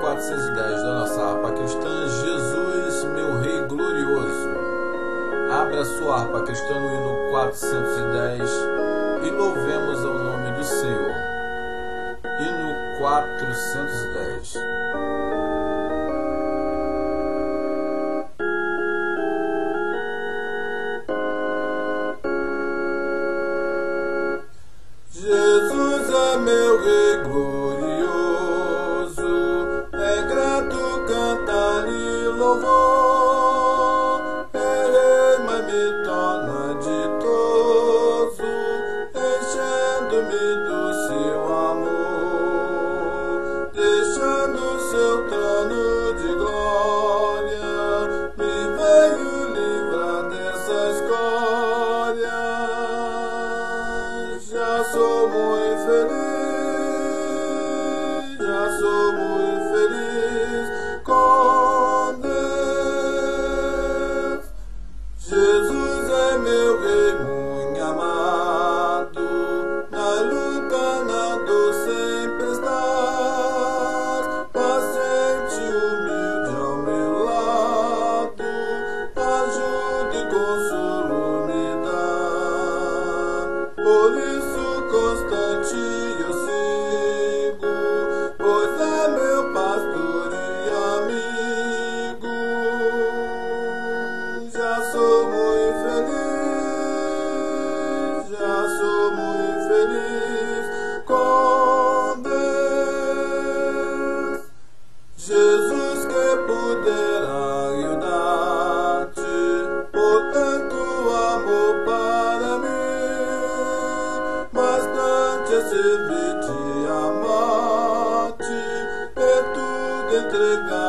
410 da nossa harpa cristã, Jesus, meu Rei glorioso. Abra sua harpa cristã no hino 410 e louvemos ao nome do Senhor. Hino 410. Jesus é meu Rei glorioso, é grato cantar e louvor. É Rei, mas me torna ditoso, enchendo-me do seu amor, deixando seu trono de glória, me veio livrar dessa escória. Já sou muito feliz, já sou muito feliz com Deus. Jesus é meu Rei muito amado, na luta, na dor sempre estás, paciente, humilde ao meu lado, ajuda e consolo me dá. Por isso constante eu sigo, pois é meu pastor e amigo. Já sou muito feliz, já sou muito feliz com Deus. Jesus que puderá eu dar-te, por tanto amor para mim, bastante é servir-te, amar-te, e tudo entregar.